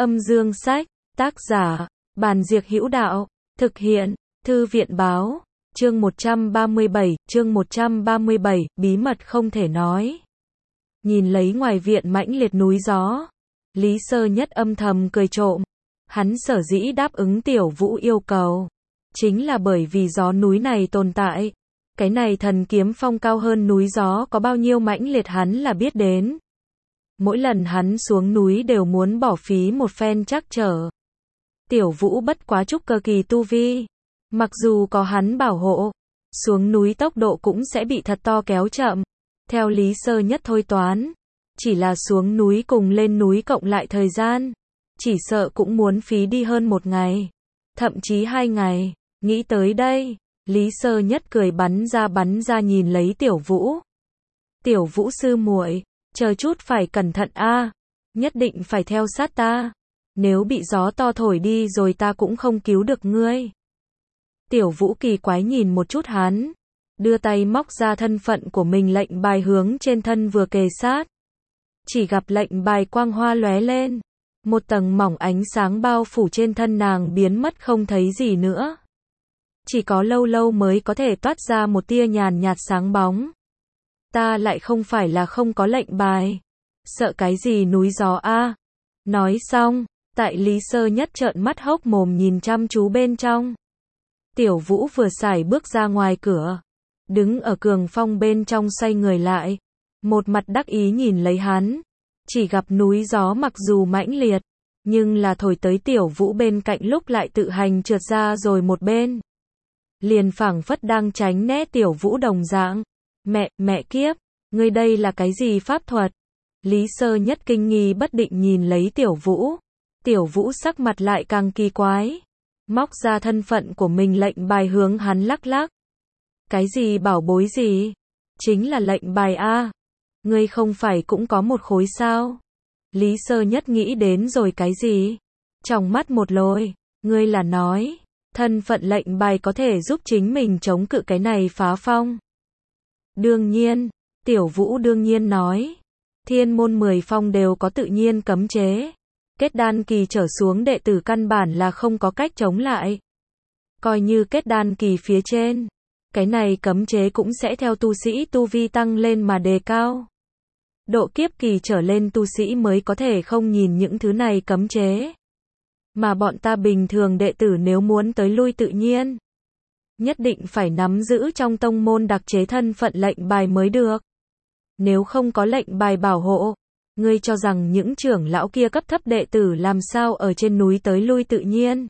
Âm dương sách, tác giả, Bàn Diệc Hữu Đạo, thực hiện, Thư viện Báo, chương 137, bí mật không thể nói. Nhìn lấy ngoài viện mãnh liệt núi gió, Lý Sơ Nhất âm thầm cười trộm. Hắn sở dĩ đáp ứng Tiểu Vũ yêu cầu, chính là bởi vì gió núi này tồn tại. Cái này thần kiếm phong cao hơn núi gió có bao nhiêu mãnh liệt hắn là biết đến. Mỗi lần hắn xuống núi đều muốn bỏ phí một phen trắc trở. Tiểu Vũ bất quá trúc cơ kỳ tu vi, mặc dù có hắn bảo hộ, xuống núi tốc độ cũng sẽ bị thật to kéo chậm. Theo Lý Sơ Nhất thôi toán, chỉ là xuống núi cùng lên núi cộng lại thời gian, chỉ sợ cũng muốn phí đi hơn 1 ngày, thậm chí 2 ngày. Nghĩ tới đây, Lý Sơ Nhất cười bắn ra nhìn lấy Tiểu Vũ. Tiểu Vũ sư muội, chờ chút phải cẩn thận a, nhất định phải theo sát ta. Nếu bị gió to thổi đi rồi ta cũng không cứu được ngươi. Tiểu Vũ kỳ quái nhìn một chút hắn, đưa tay móc ra thân phận của mình lệnh bài hướng trên thân vừa kề sát. Chỉ gặp lệnh bài quang hoa lóe lên, một tầng mỏng ánh sáng bao phủ trên thân nàng biến mất không thấy gì nữa. Chỉ có lâu lâu mới có thể toát ra một tia nhàn nhạt sáng bóng. Ta lại không phải là không có lệnh bài. Sợ cái gì núi gió a? Nói xong, tại Lý Sơ Nhất trợn mắt hốc mồm nhìn chăm chú bên trong. Tiểu Vũ vừa sải bước ra ngoài cửa, đứng ở cường phong bên trong xoay người lại, một mặt đắc ý nhìn lấy hắn. Chỉ gặp núi gió mặc dù mãnh liệt, nhưng là thổi tới Tiểu Vũ bên cạnh lúc lại tự hành trượt ra rồi một bên. Liền phảng phất đang tránh né Tiểu Vũ đồng dạng. Mẹ kiếp, ngươi đây là cái gì pháp thuật? Lý Sơ Nhất kinh nghi bất định nhìn lấy Tiểu Vũ. Tiểu Vũ sắc mặt lại càng kỳ quái, móc ra thân phận của mình lệnh bài hướng hắn lắc lắc. Cái gì bảo bối gì? Chính là lệnh bài a. Ngươi không phải cũng có một khối sao? Lý Sơ Nhất nghĩ đến rồi cái gì? Trong mắt một lồi, ngươi là nói, thân phận lệnh bài có thể giúp chính mình chống cự cái này phá phong. Đương nhiên, Tiểu Vũ đương nhiên nói, thiên môn 10 phong đều có tự nhiên cấm chế. Kết đan kỳ trở xuống đệ tử căn bản là không có cách chống lại. Coi như kết đan kỳ phía trên, cái này cấm chế cũng sẽ theo tu sĩ tu vi tăng lên mà đề cao. Độ kiếp kỳ trở lên tu sĩ mới có thể không nhìn những thứ này cấm chế. Mà bọn ta bình thường đệ tử nếu muốn tới lui tự nhiên, nhất định phải nắm giữ trong tông môn đặc chế thân phận lệnh bài mới được. Nếu không có lệnh bài bảo hộ, ngươi cho rằng những trưởng lão kia cấp thấp đệ tử làm sao ở trên núi tới lui tự nhiên?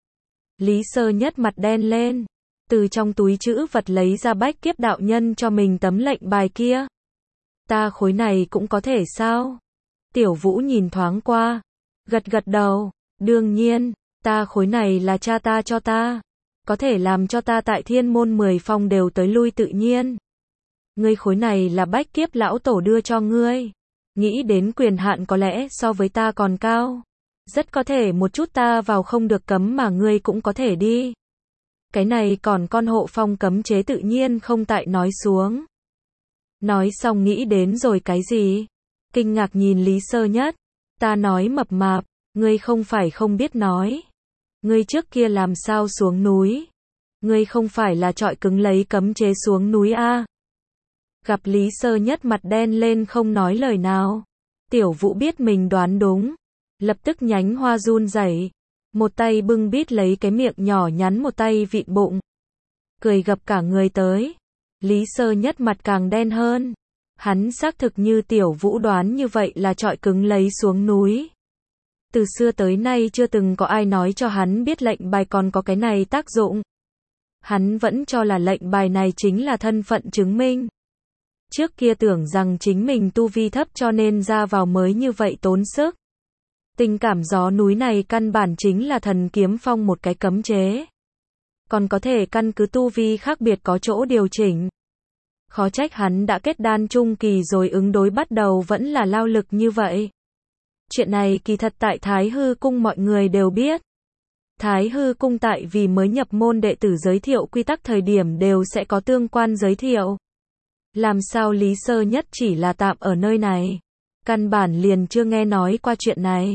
Lý Sơ Nhất mặt đen lên, từ trong túi trữ vật lấy ra Bách Kiếp đạo nhân cho mình tấm lệnh bài kia. Ta khối này cũng có thể sao? Tiểu Vũ nhìn thoáng qua, gật đầu, đương nhiên, ta khối này là cha ta cho ta, có thể làm cho ta tại thiên môn 10 phong đều tới lui tự nhiên. Ngươi khối này là Bách Kiếp lão tổ đưa cho ngươi. Nghĩ đến quyền hạn có lẽ so với ta còn cao. Rất có thể một chút ta vào không được cấm mà ngươi cũng có thể đi. Cái này còn con hộ phong cấm chế tự nhiên không tại nói xuống. Nói xong nghĩ đến rồi cái gì? Kinh ngạc nhìn Lý Sơ Nhất. Ta nói mập mạp, ngươi không phải không biết nói. Ngươi trước kia làm sao xuống núi? Ngươi không phải là trọi cứng lấy cấm chế xuống núi a? Gặp Lý Sơ Nhất mặt đen lên không nói lời nào. Tiểu Vũ biết mình đoán đúng, lập tức nhánh hoa run rẩy, một tay bưng bít lấy cái miệng nhỏ nhắn, một tay vịn bụng, cười gập cả người tới. Lý Sơ Nhất mặt càng đen hơn. Hắn xác thực như Tiểu Vũ đoán như vậy là trọi cứng lấy xuống núi. Từ xưa tới nay chưa từng có ai nói cho hắn biết lệnh bài còn có cái này tác dụng. Hắn vẫn cho là lệnh bài này chính là thân phận chứng minh. Trước kia tưởng rằng chính mình tu vi thấp cho nên ra vào mới như vậy tốn sức. Tình cảm gió núi này căn bản chính là thần kiếm phong một cái cấm chế. Còn có thể căn cứ tu vi khác biệt có chỗ điều chỉnh. Khó trách hắn đã kết đan trung kỳ rồi ứng đối bắt đầu vẫn là lao lực như vậy. Chuyện này kỳ thật tại Thái Hư Cung mọi người đều biết. Thái Hư Cung tại vì mới nhập môn đệ tử giới thiệu quy tắc thời điểm đều sẽ có tương quan giới thiệu. Làm sao Lý Sơ Nhất chỉ là tạm ở nơi này? Căn bản liền chưa nghe nói qua chuyện này.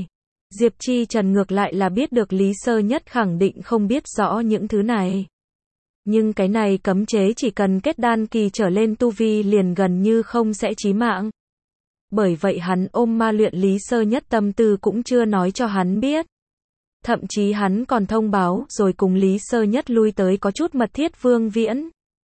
Diệp Chi Trần ngược lại là biết được Lý Sơ Nhất khẳng định không biết rõ những thứ này. Nhưng cái này cấm chế chỉ cần kết đan kỳ trở lên tu vi liền gần như không sẽ chí mạng. Bởi vậy hắn ôm ma luyện Lý Sơ Nhất tâm tư cũng chưa nói cho hắn biết. Thậm chí hắn còn thông báo rồi cùng Lý Sơ Nhất lui tới có chút mật thiết Vương Viễn.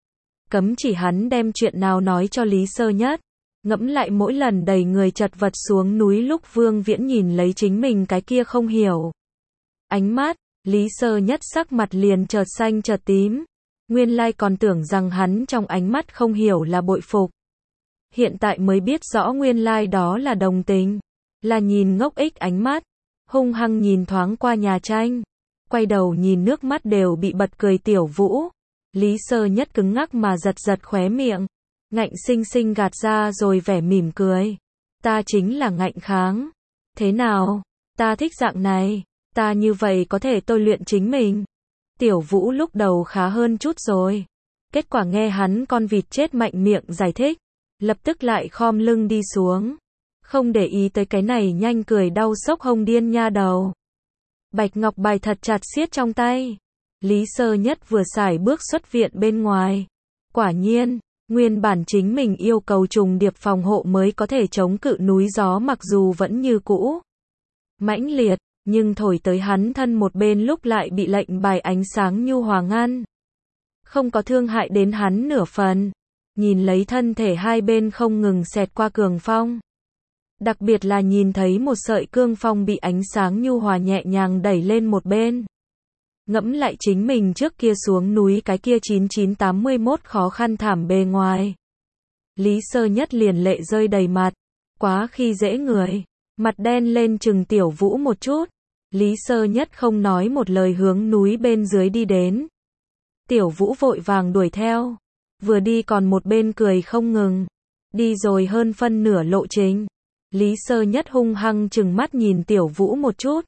Cấm chỉ hắn đem chuyện nào nói cho Lý Sơ Nhất. Ngẫm lại mỗi lần đẩy người chật vật xuống núi lúc Vương Viễn nhìn lấy chính mình cái kia không hiểu. Ánh mắt, Lý Sơ Nhất sắc mặt liền chợt xanh chợt tím. Nguyên lai còn tưởng rằng hắn trong ánh mắt không hiểu là bội phục. Hiện tại mới biết rõ nguyên lai đó là đồng tình. Là nhìn ngốc ích ánh mắt. Hung hăng nhìn thoáng qua nhà tranh. Quay đầu nhìn nước mắt đều bị bật cười Tiểu Vũ. Lý Sơ Nhất cứng ngắc mà giật giật khóe miệng. Ngạnh sinh sinh gạt ra rồi vẻ mỉm cười. Ta chính là ngạnh kháng. Thế nào? Ta thích dạng này. Ta như vậy có thể tôi luyện chính mình. Tiểu Vũ lúc đầu khá hơn chút rồi. Kết quả nghe hắn con vịt chết mạnh miệng giải thích. Lập tức lại khom lưng đi xuống. Không để ý tới cái này nhanh cười đau sốc hông điên nha đầu. Bạch ngọc bài thật chặt siết trong tay. Lý Sơ Nhất vừa xài bước xuất viện bên ngoài. Quả nhiên, nguyên bản chính mình yêu cầu trùng điệp phòng hộ mới có thể chống cự núi gió mặc dù vẫn như cũ. Mãnh liệt, nhưng thổi tới hắn thân một bên lúc lại bị lệnh bài ánh sáng nhu hòa ngăn. Không có thương hại đến hắn nửa phần. Nhìn lấy thân thể hai bên không ngừng xẹt qua cường phong. Đặc biệt là nhìn thấy một sợi cương phong bị ánh sáng nhu hòa nhẹ nhàng đẩy lên một bên. Ngẫm lại chính mình trước kia xuống núi cái kia 9981 khó khăn thảm bề ngoài. Lý Sơ Nhất liền lệ rơi đầy mặt. Quá khi dễ người. Mặt đen lên chừng Tiểu Vũ một chút. Lý Sơ Nhất không nói một lời hướng núi bên dưới đi đến. Tiểu Vũ vội vàng đuổi theo. Vừa đi còn một bên cười không ngừng. Đi rồi hơn phân nửa lộ trình. Lý Sơ Nhất hung hăng chừng mắt nhìn Tiểu Vũ một chút.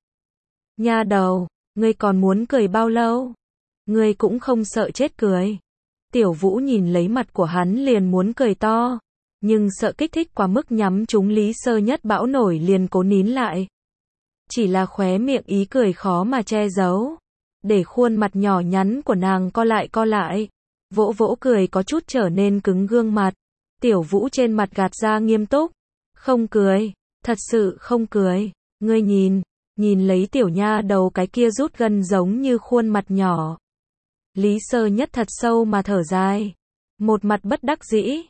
Nha đầu, ngươi còn muốn cười bao lâu? Ngươi cũng không sợ chết cười. Tiểu Vũ nhìn lấy mặt của hắn liền muốn cười to. Nhưng sợ kích thích quá mức nhắm trúng Lý Sơ Nhất bão nổi liền cố nín lại. Chỉ là khóe miệng ý cười khó mà che giấu. Để khuôn mặt nhỏ nhắn của nàng co lại. Vỗ vỗ cười có chút trở nên cứng gương mặt. Tiểu Vũ trên mặt gạt ra nghiêm túc. Không cười, thật sự không cười. Ngươi nhìn lấy tiểu nha đầu cái kia rút gân giống như khuôn mặt nhỏ. Lý Sơ Nhất thật sâu mà thở dài. Một mặt bất đắc dĩ.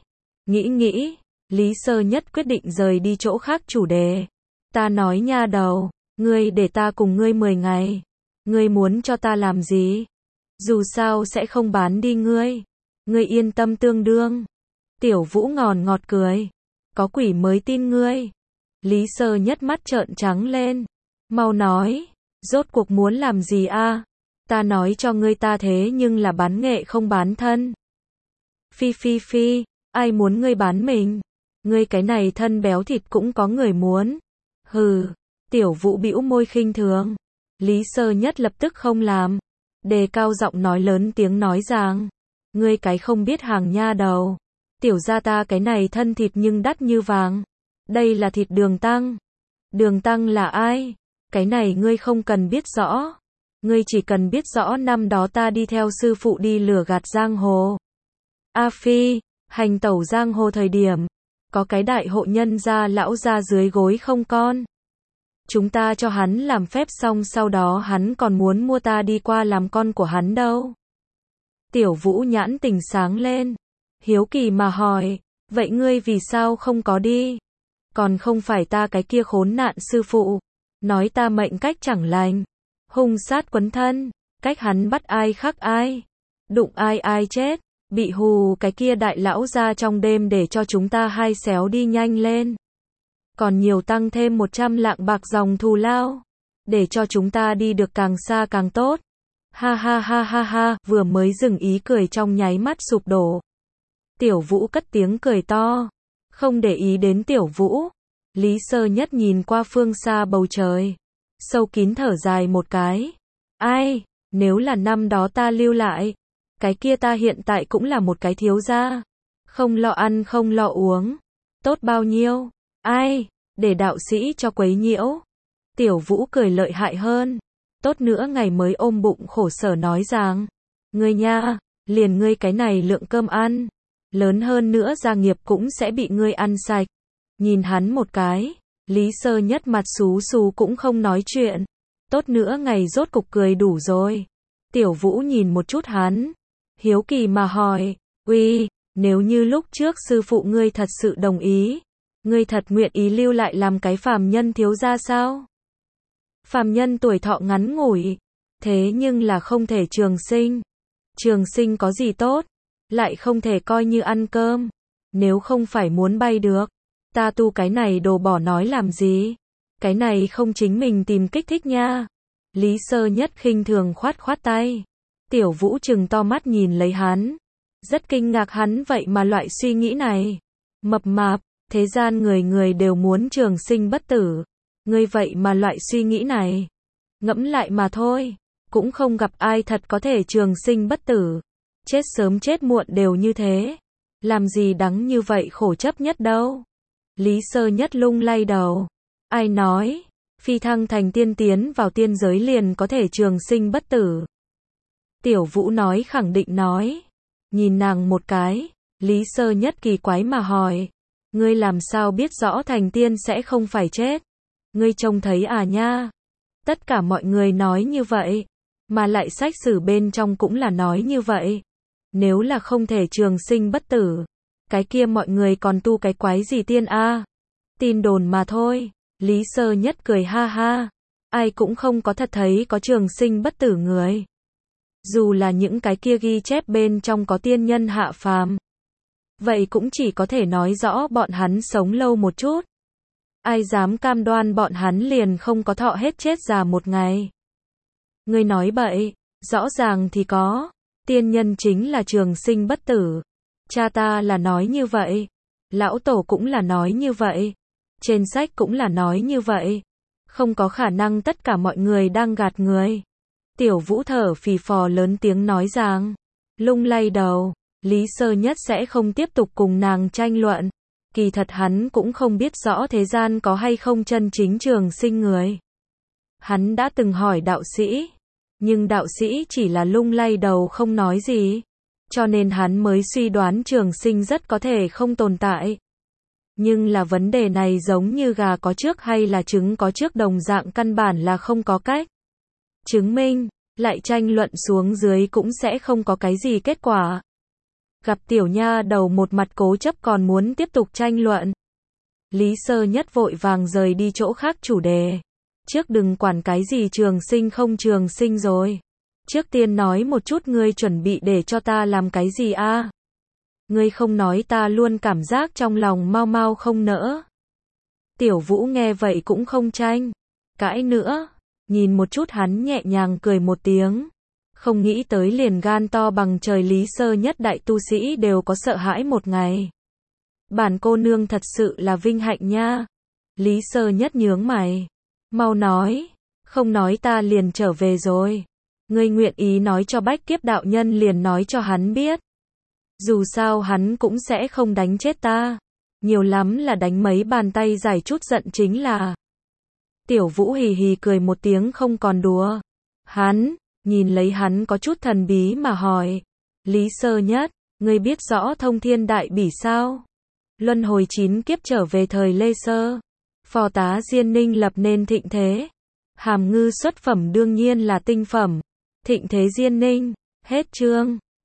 Nghĩ, Lý Sơ Nhất quyết định rời đi chỗ khác chủ đề. Ta nói nha đầu, ngươi để ta cùng ngươi 10 ngày. Ngươi muốn cho ta làm gì? Dù sao sẽ không bán đi ngươi. Ngươi yên tâm tương đương. Tiểu Vũ ngọt cười. Có quỷ mới tin ngươi. Lý Sơ Nhất mắt trợn trắng lên. Mau nói, rốt cuộc muốn làm gì a? Ta nói cho ngươi ta thế nhưng là bán nghệ không bán thân. Phi, ai muốn ngươi bán mình? Ngươi cái này thân béo thịt cũng có người muốn. Hừ, Tiểu Vũ bĩu môi khinh thường. Lý Sơ Nhất lập tức không làm. Đề cao giọng nói lớn tiếng nói rằng. Ngươi cái không biết hàng nha đầu. Tiểu gia ta cái này thân thịt nhưng đắt như vàng. Đây là thịt Đường Tăng. Đường Tăng là ai? Cái này ngươi không cần biết rõ. Ngươi chỉ cần biết rõ năm đó ta đi theo sư phụ đi lừa gạt giang hồ. A Phi, hành tẩu giang hồ thời điểm. Có cái đại hộ nhân gia lão ra dưới gối không con. Chúng ta cho hắn làm phép xong sau đó hắn còn muốn mua ta đi qua làm con của hắn đâu. Tiểu Vũ nhãn tình sáng lên. Hiếu kỳ mà hỏi, vậy ngươi vì sao không có đi? Còn không phải ta cái kia khốn nạn sư phụ. Nói ta mệnh cách chẳng lành. Hung sát quấn thân. Cách hắn bắt ai khắc ai. Đụng ai chết. Bị hù cái kia đại lão ra trong đêm để cho chúng ta hai xéo đi nhanh lên. Còn nhiều tăng thêm 100 lạng bạc dòng thù lao. Để cho chúng ta đi được càng xa càng tốt. Ha, vừa mới dừng ý cười trong nháy mắt sụp đổ. Tiểu Vũ cất tiếng cười to. Không để ý đến Tiểu Vũ. Lý Sơ Nhất nhìn qua phương xa bầu trời. Sâu kín thở dài một cái. Ai, nếu là năm đó ta lưu lại. Cái kia ta hiện tại cũng là một cái thiếu gia. Không lo ăn không lo uống. Tốt bao nhiêu. Ai, để đạo sĩ cho quấy nhiễu. Tiểu Vũ cười lợi hại hơn. Tốt nữa ngày mới ôm bụng khổ sở nói rằng, ngươi nha, liền ngươi cái này lượng cơm ăn, lớn hơn nữa gia nghiệp cũng sẽ bị ngươi ăn sạch. Nhìn hắn một cái, Lý Sơ Nhất mặt xú xú cũng không nói chuyện. Tốt nữa ngày rốt cục cười đủ rồi. Tiểu Vũ nhìn một chút hắn, hiếu kỳ mà hỏi, uy, nếu như lúc trước sư phụ ngươi thật sự đồng ý, ngươi thật nguyện ý lưu lại làm cái phàm nhân thiếu gia sao? Phàm nhân tuổi thọ ngắn ngủi, thế nhưng là không thể trường sinh. Trường sinh có gì tốt, lại không thể coi như ăn cơm. Nếu không phải muốn bay được, ta tu cái này đồ bỏ nói làm gì? Cái này không chính mình tìm kích thích nha. Lý Sơ Nhất khinh thường khoát khoát tay. Tiểu Vũ trừng to mắt nhìn lấy hắn. Rất kinh ngạc hắn vậy mà loại suy nghĩ này. Mập mạp, thế gian người người đều muốn trường sinh bất tử. Ngươi vậy mà loại suy nghĩ này. Ngẫm lại mà thôi. Cũng không gặp ai thật có thể trường sinh bất tử. Chết sớm chết muộn đều như thế. Làm gì đắng như vậy khổ chấp nhất đâu. Lý Sơ Nhất lung lay đầu. Ai nói, phi thăng thành tiên tiến vào tiên giới liền có thể trường sinh bất tử. Tiểu Vũ nói khẳng định nói. Nhìn nàng một cái, Lý Sơ Nhất kỳ quái mà hỏi. Ngươi làm sao biết rõ thành tiên sẽ không phải chết? Ngươi trông thấy à nha? Tất cả mọi người nói như vậy. Mà lại sách sử bên trong cũng là nói như vậy. Nếu là không thể trường sinh bất tử, cái kia mọi người còn tu cái quái gì tiên a? Tin đồn mà thôi. Lý Sơ Nhất cười ha ha. Ai cũng không có thật thấy có trường sinh bất tử người. Dù là những cái kia ghi chép bên trong có tiên nhân hạ phàm. Vậy cũng chỉ có thể nói rõ bọn hắn sống lâu một chút. Ai dám cam đoan bọn hắn liền không có thọ hết chết già một ngày. Ngươi nói bậy, rõ ràng thì có. Tiên nhân chính là trường sinh bất tử. Cha ta là nói như vậy. Lão tổ cũng là nói như vậy. Trên sách cũng là nói như vậy. Không có khả năng tất cả mọi người đang gạt người. Tiểu Vũ thở phì phò lớn tiếng nói rằng. Lung lay đầu. Lý Sơ Nhất sẽ không tiếp tục cùng nàng tranh luận. Kỳ thật hắn cũng không biết rõ thế gian có hay không chân chính trường sinh người. Hắn đã từng hỏi đạo sĩ. Nhưng đạo sĩ chỉ là lung lay đầu không nói gì. Cho nên hắn mới suy đoán trường sinh rất có thể không tồn tại. Nhưng là vấn đề này giống như gà có trước hay là trứng có trước đồng dạng căn bản là không có cách chứng minh, lại tranh luận xuống dưới cũng sẽ không có cái gì kết quả. Gặp tiểu nha đầu một mặt cố chấp còn muốn tiếp tục tranh luận. Lý Sơ Nhất vội vàng rời đi chỗ khác chủ đề. Trước đừng quản cái gì trường sinh không trường sinh rồi. Trước tiên nói một chút ngươi chuẩn bị để cho ta làm cái gì a? Ngươi không nói ta luôn cảm giác trong lòng mau mau không nỡ. Tiểu Vũ nghe vậy cũng không tranh cãi nữa. Nhìn một chút hắn nhẹ nhàng cười một tiếng. Không nghĩ tới liền gan to bằng trời Lý Sơ Nhất đại tu sĩ đều có sợ hãi một ngày. Bản cô nương thật sự là vinh hạnh nha. Lý Sơ Nhất nhướng mày. Mau nói. Không nói ta liền trở về rồi. Ngươi nguyện ý nói cho Bách Kiếp đạo nhân liền nói cho hắn biết. Dù sao hắn cũng sẽ không đánh chết ta. Nhiều lắm là đánh mấy bàn tay giải chút giận chính là. Tiểu Vũ hì hì cười một tiếng không còn đùa. Hắn, nhìn lấy hắn có chút thần bí mà hỏi. Lý Sơ Nhất, ngươi biết rõ thông thiên đại bỉ sao? Luân hồi 9 kiếp trở về thời Lê Sơ. Phò tá Diên Ninh lập nên thịnh thế. Hàm ngư xuất phẩm đương nhiên là tinh phẩm. Thịnh thế Diên Ninh. Hết chương.